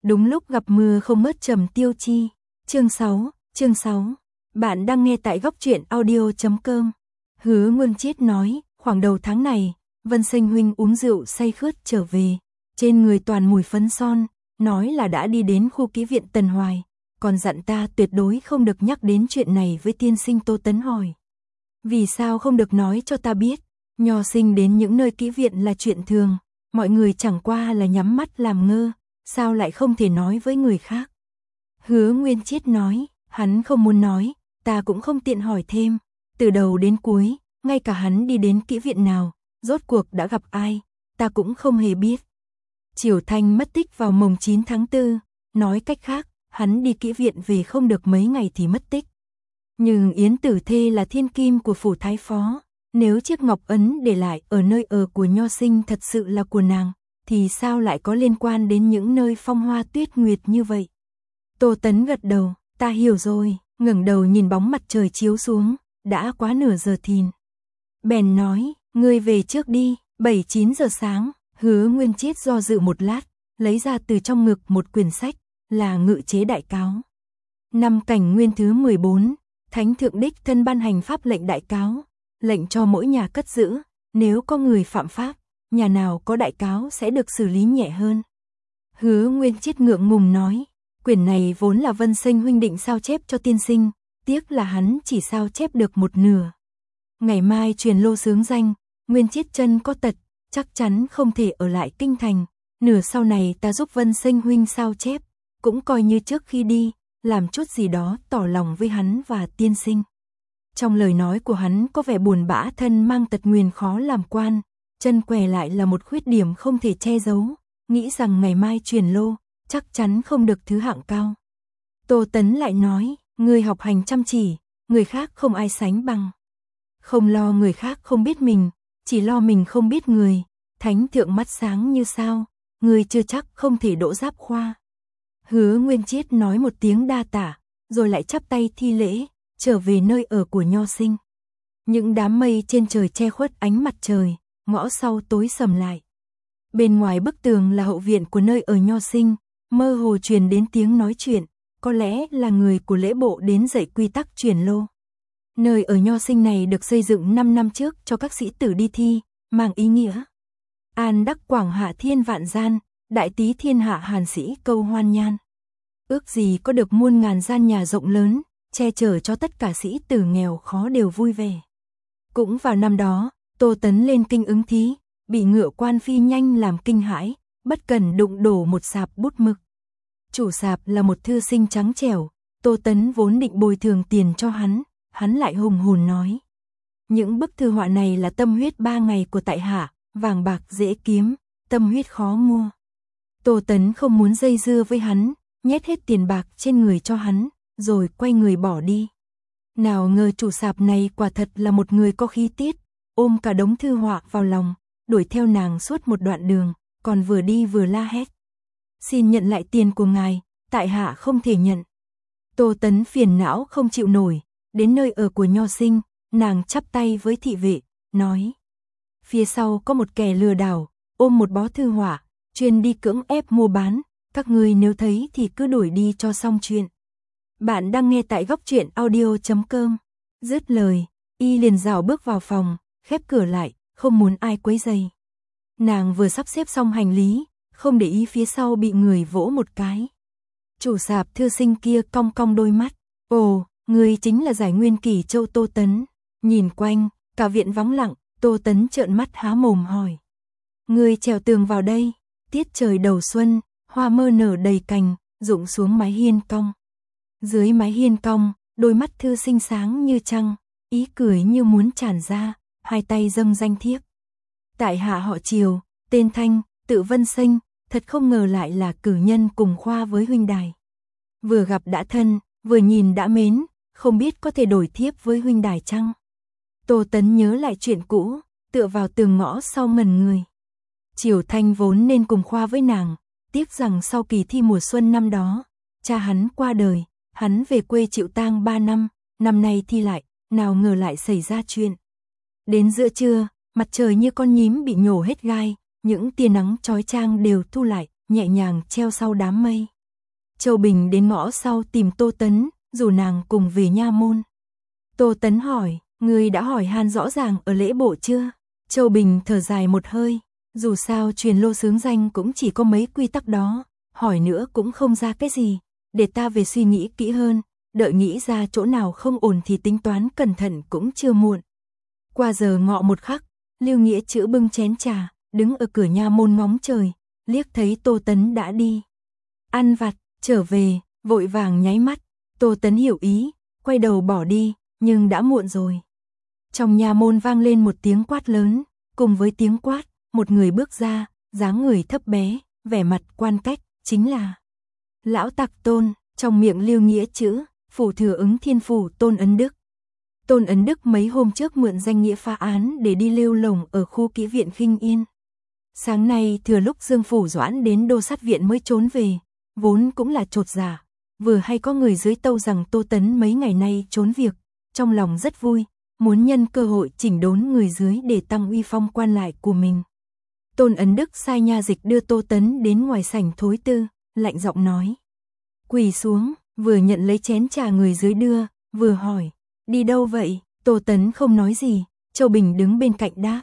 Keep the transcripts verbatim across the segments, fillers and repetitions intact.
Đúng lúc gặp mưa không mất Trầm Tiêu Chi. Chương sáu, chương sáu. Bạn đang nghe tại góc truyện audio chấm com. Hứa Nguyên Chiết nói, khoảng đầu tháng này, Vân Sinh huynh uống rượu say khướt trở về, trên người toàn mùi phấn son, nói là đã đi đến khu kỹ viện Tần Hoài, còn dặn ta tuyệt đối không được nhắc đến chuyện này với tiên sinh Tô Tấn hỏi. Vì sao không được nói cho ta biết? Nho sinh đến những nơi kỹ viện là chuyện thường, mọi người chẳng qua là nhắm mắt làm ngơ, sao lại không thể nói với người khác? Hứa Nguyên Chiết nói, hắn không muốn nói, ta cũng không tiện hỏi thêm, từ đầu đến cuối, ngay cả hắn đi đến kỹ viện nào, rốt cuộc đã gặp ai, ta cũng không hề biết. Triều Thanh mất tích vào mồng chín tháng tư, nói cách khác, hắn đi kỹ viện về không được mấy ngày thì mất tích. Nhưng Yến Tử Thê là thiên kim của phủ thái phó, nếu chiếc ngọc ấn để lại ở nơi ở của Nho sinh thật sự là của nàng, thì sao lại có liên quan đến những nơi phong hoa tuyết nguyệt như vậy? Tô Tấn gật đầu, ta hiểu rồi, ngẩng đầu nhìn bóng mặt trời chiếu xuống, đã quá nửa giờ thìn. Bèn nói, ngươi về trước đi, bảy chín giờ sáng, Hứa Nguyên Chiết do dự một lát, lấy ra từ trong ngực một quyển sách, là Ngự Chế Đại Cáo. Năm Cảnh Nguyên thứ mười bốn, Thánh Thượng Đích thân ban hành pháp lệnh đại cáo, lệnh cho mỗi nhà cất giữ, nếu có người phạm pháp, nhà nào có đại cáo sẽ được xử lý nhẹ hơn. Hứa Nguyên Chiết ngượng ngùng nói, quyển này vốn là Vân Sinh huynh định sao chép cho tiên sinh, tiếc là hắn chỉ sao chép được một nửa. Ngày mai truyền lô xướng danh, Nguyên Chiết chân có tật, chắc chắn không thể ở lại kinh thành, nửa sau này ta giúp Vân Sinh huynh sao chép, cũng coi như trước khi đi, làm chút gì đó tỏ lòng với hắn và tiên sinh. Trong lời nói của hắn có vẻ buồn bã, thân mang tật nguyền khó làm quan, chân què lại là một khuyết điểm không thể che giấu, nghĩ rằng ngày mai truyền lô, chắc chắn không được thứ hạng cao. Tô Tấn lại nói, người học hành chăm chỉ, người khác không ai sánh bằng. Không lo người khác không biết mình, chỉ lo mình không biết người, thánh thượng mắt sáng như sao, người chưa chắc không thể đỗ giáp khoa. Hứa Nguyên Chiết nói một tiếng đa tạ, rồi lại chắp tay thi lễ, trở về nơi ở của Nho sinh. Những đám mây trên trời che khuất ánh mặt trời, ngõ sau tối sầm lại. Bên ngoài bức tường là hậu viện của nơi ở Nho sinh, mơ hồ truyền đến tiếng nói chuyện, có lẽ là người của lễ bộ đến dạy quy tắc truyền lô. Nơi ở Nho sinh này được xây dựng năm năm trước cho các sĩ tử đi thi, mang ý nghĩa an đắc quảng hạ thiên vạn gian, đại tý thiên hạ hàn sĩ câu hoan nhan. Ước gì có được muôn ngàn gian nhà rộng lớn, che chở cho tất cả sĩ tử nghèo khó đều vui vẻ. Cũng vào năm đó, Tô Tấn lên kinh ứng thí, bị ngựa quan phi nhanh làm kinh hãi, bất cẩn đụng đổ một sạp bút mực. Chủ sạp là một thư sinh trắng trẻo, Tô Tấn vốn định bồi thường tiền cho hắn, hắn lại hùng hồn nói. Những bức thư họa này là tâm huyết ba ngày của tại hạ, vàng bạc dễ kiếm, tâm huyết khó mua. Tô Tấn không muốn dây dưa với hắn, nhét hết tiền bạc trên người cho hắn, rồi quay người bỏ đi. Nào ngờ chủ sạp này quả thật là một người có khí tiết, ôm cả đống thư họa vào lòng, đuổi theo nàng suốt một đoạn đường, còn vừa đi vừa la hét. Xin nhận lại tiền của ngài, tại hạ không thể nhận. Tô Tấn phiền não không chịu nổi, đến nơi ở của Nho sinh, nàng chắp tay với thị vệ, nói. Phía sau có một kẻ lừa đảo, ôm một bó thư họa, chuyên đi cưỡng ép mua bán, các ngươi nếu thấy thì cứ đuổi đi cho xong chuyện. Bạn đang nghe tại góc truyện audio chấm com. Dứt lời, y liền rảo bước vào phòng, khép cửa lại, không muốn ai quấy rầy. Nàng vừa sắp xếp xong hành lý, không để ý phía sau bị người vỗ một cái. Chủ sạp thư sinh kia cong cong đôi mắt, ồ, người chính là Giải Nguyên Kỳ Châu Tô Tấn. Nhìn quanh, cả viện vắng lặng, Tô Tấn trợn mắt há mồm hỏi. Người trèo tường vào đây, tiết trời đầu xuân, hoa mơ nở đầy cành, rụng xuống mái hiên cong. Dưới mái hiên cong, đôi mắt thư sinh sáng như trăng, ý cười như muốn tràn ra, hai tay dâng danh thiếp. Tại hạ họ Triều, tên Thanh, tự Vân Sinh, thật không ngờ lại là cử nhân cùng khoa với huynh đài. Vừa gặp đã thân, vừa nhìn đã mến, không biết có thể đổi thiếp với huynh đài chăng? Tô Tấn nhớ lại chuyện cũ, tựa vào tường ngõ sau ngẩn người. Triều Thanh vốn nên cùng khoa với nàng, tiếc rằng sau kỳ thi mùa xuân năm đó, cha hắn qua đời, hắn về quê chịu tang ba năm, năm nay thi lại, nào ngờ lại xảy ra chuyện. Đến giữa trưa, mặt trời như con nhím bị nhổ hết gai, những tia nắng chói chang đều thu lại, nhẹ nhàng treo sau đám mây. Châu Bình đến ngõ sau tìm Tô Tấn, rủ nàng cùng về nha môn. Tô Tấn hỏi, ngươi đã hỏi han rõ ràng ở lễ bộ chưa? Châu Bình thở dài một hơi, dù sao truyền lô xướng danh cũng chỉ có mấy quy tắc đó, hỏi nữa cũng không ra cái gì, để ta về suy nghĩ kỹ hơn, đợi nghĩ ra chỗ nào không ổn thì tính toán cẩn thận cũng chưa muộn. Qua giờ ngọ một khắc, Lưu Nghĩa Trữ bưng chén trà, đứng ở cửa nha môn ngóng trời, liếc thấy Tô Tấn đã đi. Ăn vặt, trở về, vội vàng nháy mắt, Tô Tấn hiểu ý, quay đầu bỏ đi, nhưng đã muộn rồi. Trong nha môn vang lên một tiếng quát lớn, cùng với tiếng quát, một người bước ra, dáng người thấp bé, vẻ mặt quan cách, chính là Lão Tặc Tôn, trong miệng Lưu Nghĩa Trữ, phủ thừa ứng thiên phủ Tôn Ấn Đức. Tôn Ấn Đức mấy hôm trước mượn danh nghĩa phá án để đi lêu lồng ở khu kỹ viện Khinh Yên. Sáng nay thừa lúc Dương Phủ Doãn đến đô sát viện mới trốn về, vốn cũng là chột dạ, vừa hay có người dưới tâu rằng Tô Tấn mấy ngày nay trốn việc, trong lòng rất vui, muốn nhân cơ hội chỉnh đốn người dưới để tăng uy phong quan lại của mình. Tôn Ấn Đức sai nha dịch đưa Tô Tấn đến ngoài sảnh thối tư, lạnh giọng nói. Quỳ xuống, vừa nhận lấy chén trà người dưới đưa, vừa hỏi, đi đâu vậy? Tô Tấn không nói gì, Châu Bình đứng bên cạnh đáp.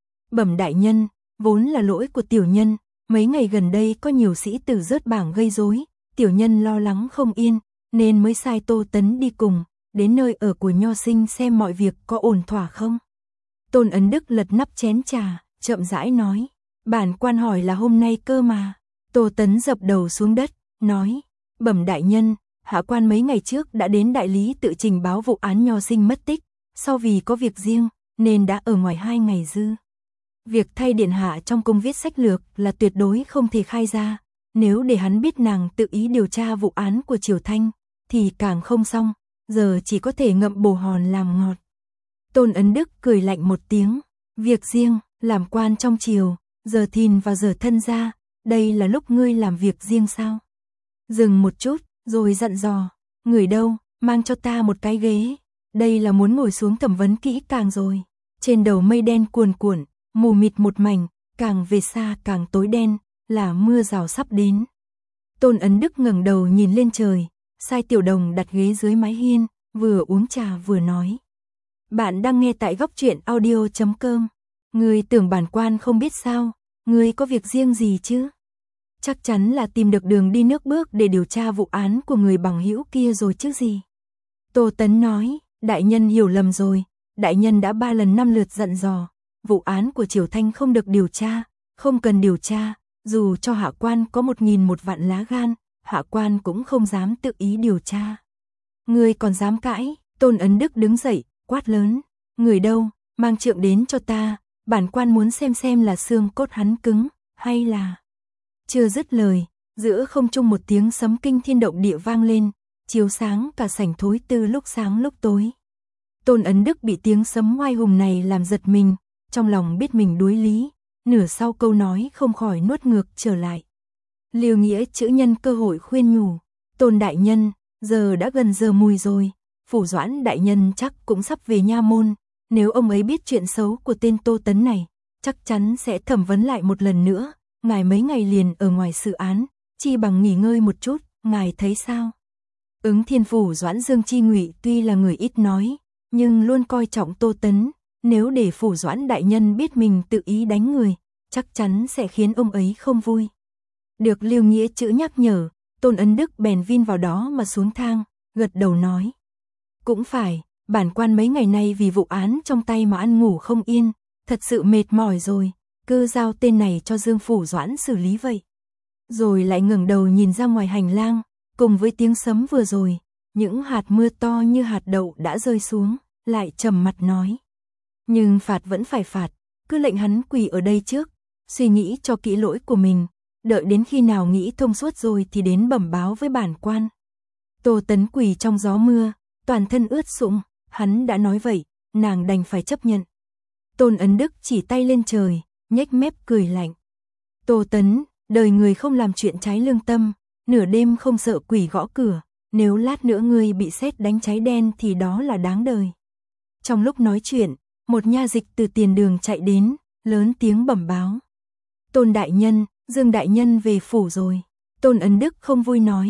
Bẩm đại nhân, vốn là lỗi của tiểu nhân, mấy ngày gần đây có nhiều sĩ tử rớt bảng gây rối, tiểu nhân lo lắng không yên, nên mới sai Tô Tấn đi cùng, đến nơi ở của nho sinh xem mọi việc có ổn thỏa không. Tôn Ấn Đức lật nắp chén trà, chậm rãi nói, bản quan hỏi là hôm nay cơ mà. Tô Tấn dập đầu xuống đất, nói, bẩm đại nhân, hạ quan mấy ngày trước đã đến đại lý tự trình báo vụ án nho sinh mất tích, sau vì có việc riêng, nên đã ở ngoài hai ngày dư. Việc thay điện hạ trong công viết sách lược là tuyệt đối không thể khai ra, nếu để hắn biết nàng tự ý điều tra vụ án của Triều Thanh, thì càng không xong, giờ chỉ có thể ngậm bồ hòn làm ngọt. Tôn Ấn Đức cười lạnh một tiếng, việc riêng, làm quan trong triều, giờ thìn và giờ thân ra, đây là lúc ngươi làm việc riêng sao? Dừng một chút, rồi dặn dò, người đâu, mang cho ta một cái ghế, đây là muốn ngồi xuống thẩm vấn kỹ càng rồi. Trên đầu mây đen cuồn cuộn, mù mịt một mảnh, càng về xa càng tối đen, là mưa rào sắp đến. Tôn Ấn Đức ngẩng đầu nhìn lên trời, sai tiểu đồng đặt ghế dưới mái hiên, vừa uống trà vừa nói. Bạn đang nghe tại góc truyện audio chấm com. Ngươi tưởng bản quan không biết sao, ngươi có việc riêng gì chứ? Chắc chắn là tìm được đường đi nước bước để điều tra vụ án của người bằng hữu kia rồi chứ gì. Tô Tấn nói, đại nhân hiểu lầm rồi, đại nhân đã ba lần năm lượt dặn dò, vụ án của Triều Thanh không được điều tra, không cần điều tra, dù cho hạ quan có một nghìn một vạn lá gan, hạ quan cũng không dám tự ý điều tra. Ngươi còn dám cãi? Tôn Ấn Đức đứng dậy, quát lớn, người đâu, mang trượng đến cho ta, bản quan muốn xem xem là xương cốt hắn cứng, hay là... Chưa dứt lời, giữa không trung một tiếng sấm kinh thiên động địa vang lên, chiếu sáng cả sảnh thối tư lúc sáng lúc tối. Tôn Ấn Đức bị tiếng sấm oai hùng này làm giật mình, trong lòng biết mình đuối lý, nửa sau câu nói không khỏi nuốt ngược trở lại. Lưu Nghĩa Trữ nhân cơ hội khuyên nhủ, Tôn đại nhân, giờ đã gần giờ mùi rồi, Phủ Doãn đại nhân chắc cũng sắp về nha môn, nếu ông ấy biết chuyện xấu của tên Tô Tấn này, chắc chắn sẽ thẩm vấn lại một lần nữa, ngài mấy ngày liền ở ngoài xử án, chi bằng nghỉ ngơi một chút, ngài thấy sao? Ứng Thiên Phủ Doãn Dương Chi Ngụy tuy là người ít nói, nhưng luôn coi trọng Tô Tấn, nếu để Phủ Doãn đại nhân biết mình tự ý đánh người, chắc chắn sẽ khiến ông ấy không vui. Được Lưu Nghĩa Trữ nhắc nhở, Tôn Ấn Đức bèn vin vào đó mà xuống thang, gật đầu nói. Cũng phải, bản quan mấy ngày nay vì vụ án trong tay mà ăn ngủ không yên, thật sự mệt mỏi rồi, cứ giao tên này cho Dương Phủ Doãn xử lý vậy. Rồi lại ngẩng đầu nhìn ra ngoài hành lang, cùng với tiếng sấm vừa rồi, những hạt mưa to như hạt đậu đã rơi xuống, lại trầm mặt nói. Nhưng phạt vẫn phải phạt, cứ lệnh hắn quỳ ở đây trước, suy nghĩ cho kỹ lỗi của mình, đợi đến khi nào nghĩ thông suốt rồi thì đến bẩm báo với bản quan. Tô Tấn quỳ trong gió mưa, toàn thân ướt sũng, hắn đã nói vậy, nàng đành phải chấp nhận. Tôn Ấn Đức chỉ tay lên trời, nhếch mép cười lạnh. Tô Tấn, đời người không làm chuyện trái lương tâm, nửa đêm không sợ quỷ gõ cửa, nếu lát nữa ngươi bị sét đánh cháy đen thì đó là đáng đời. Trong lúc nói chuyện, một nha dịch từ tiền đường chạy đến, lớn tiếng bẩm báo. Tôn đại nhân, Dương đại nhân về phủ rồi. Tôn Ấn Đức không vui nói,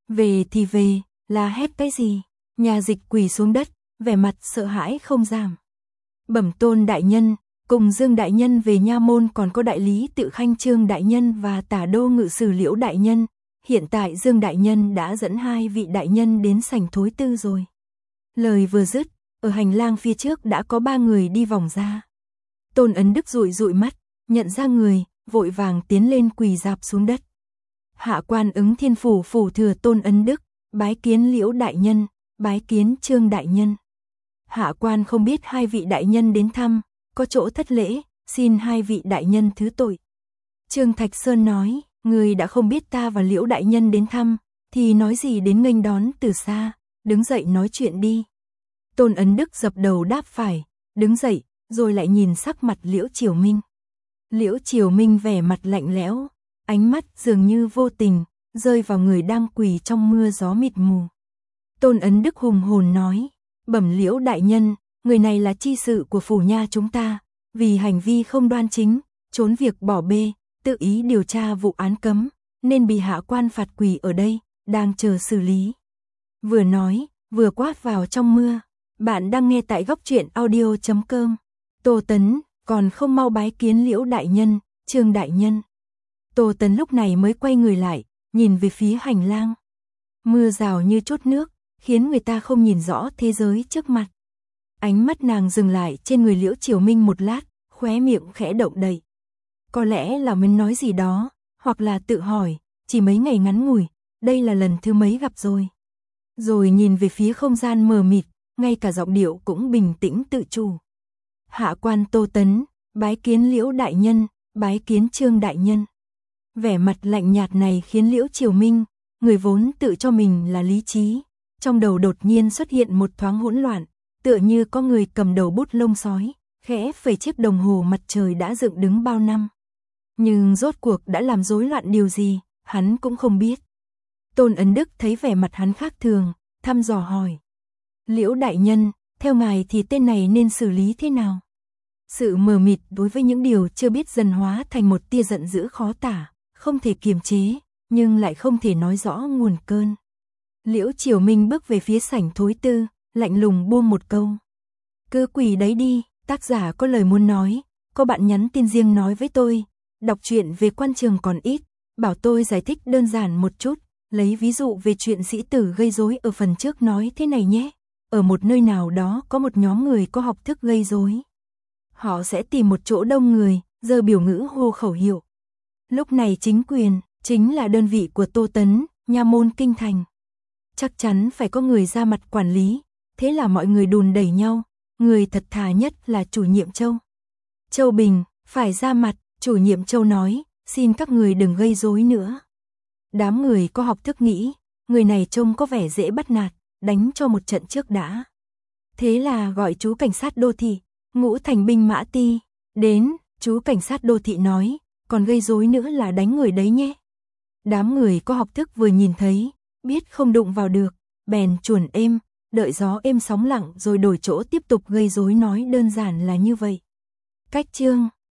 Về thì về, la hét cái gì? Nhà dịch quỳ xuống đất, vẻ mặt sợ hãi không giảm. Bẩm Tôn đại nhân, cùng Dương đại nhân về nha môn còn có đại lý Tự Khanh Trương đại nhân và tả đô ngự sử Liễu đại nhân. Hiện tại Dương đại nhân đã dẫn hai vị đại nhân đến sảnh thối tư rồi. Lời vừa dứt, ở hành lang phía trước đã có ba người đi vòng ra. Tôn Ấn Đức dụi dụi mắt, nhận ra người, vội vàng tiến lên quỳ rạp xuống đất. Hạ quan Ứng Thiên phủ phủ thừa Tôn Ấn Đức, bái kiến Liễu đại nhân, bái kiến Trương đại nhân. Hạ quan không biết hai vị đại nhân đến thăm, có chỗ thất lễ, xin hai vị đại nhân thứ tội. Trương Thạch Sơn nói, người đã không biết ta và Liễu đại nhân đến thăm, thì nói gì đến nghênh đón từ xa, đứng dậy nói chuyện đi. Tôn Ấn Đức dập đầu đáp phải, đứng dậy, rồi lại nhìn sắc mặt Liễu Triều Minh. Liễu Triều Minh vẻ mặt lạnh lẽo, ánh mắt dường như vô tình, rơi vào người đang quỳ trong mưa gió mịt mù. Tôn Ấn Đức hùng hồn nói, bẩm Liễu đại nhân, người này là chi sự của phủ nha chúng ta, vì hành vi không đoan chính, trốn việc bỏ bê, tự ý điều tra vụ án cấm, nên bị hạ quan phạt quỳ ở đây, đang chờ xử lý. Vừa nói, vừa quát vào trong mưa. Bạn đang nghe tại góc truyện audio chấm com. Tô Tấn, còn không mau bái kiến Liễu đại nhân, Trương đại nhân. Tô Tấn lúc này mới quay người lại, nhìn về phía hành lang. Mưa rào như chút nước, khiến người ta không nhìn rõ thế giới trước mặt. Ánh mắt nàng dừng lại trên người Liễu Triều Minh một lát, khóe miệng khẽ động đậy. Có lẽ là muốn nói gì đó, hoặc là tự hỏi, chỉ mấy ngày ngắn ngủi, đây là lần thứ mấy gặp rồi. Rồi nhìn về phía không gian mờ mịt, ngay cả giọng điệu cũng bình tĩnh tự chủ. Hạ quan Tô Tấn, bái kiến Liễu đại nhân, bái kiến Trương đại nhân. Vẻ mặt lạnh nhạt này khiến Liễu Triều Minh, người vốn tự cho mình là lý trí, trong đầu đột nhiên xuất hiện một thoáng hỗn loạn, tựa như có người cầm đầu bút lông sói, khẽ phẩy chiếc đồng hồ mặt trời đã dựng đứng bao năm. Nhưng rốt cuộc đã làm rối loạn điều gì, hắn cũng không biết. Tôn Ấn Đức thấy vẻ mặt hắn khác thường, thăm dò hỏi. Liễu đại nhân, theo ngài thì tên này nên xử lý thế nào? Sự mờ mịt đối với những điều chưa biết dần hóa thành một tia giận dữ khó tả, không thể kiềm chế, nhưng lại không thể nói rõ nguồn cơn. Liễu Triều Minh bước về phía sảnh thối tư, lạnh lùng buông một câu. Cứ quỳ đấy đi, tác giả có lời muốn nói, có bạn nhắn tin riêng nói với tôi, đọc truyện về quan trường còn ít, bảo tôi giải thích đơn giản một chút, lấy ví dụ về chuyện sĩ tử gây rối ở phần trước nói thế này nhé. Ở một nơi nào đó có một nhóm người có học thức gây rối. Họ sẽ tìm một chỗ đông người, giơ biểu ngữ hô khẩu hiệu. Lúc này chính quyền, chính là đơn vị của Tô Tấn, nha môn kinh thành. Chắc chắn phải có người ra mặt quản lý, thế là mọi người đùn đẩy nhau, người thật thà nhất là chủ nhiệm Châu. Châu Bình, phải ra mặt, chủ nhiệm Châu nói, xin các người đừng gây rối nữa. Đám người có học thức nghĩ, người này trông có vẻ dễ bắt nạt, đánh cho một trận trước đã. Thế là gọi chú cảnh sát đô thị, Ngũ Thành binh mã ti, đến, chú cảnh sát đô thị nói, còn gây rối nữa là đánh người đấy nhé. Đám người có học thức vừa nhìn thấy, biết không đụng vào được, bèn chuồn êm, đợi gió êm sóng lặng rồi đổi chỗ tiếp tục gây rối, nói đơn giản là như vậy. Cách chương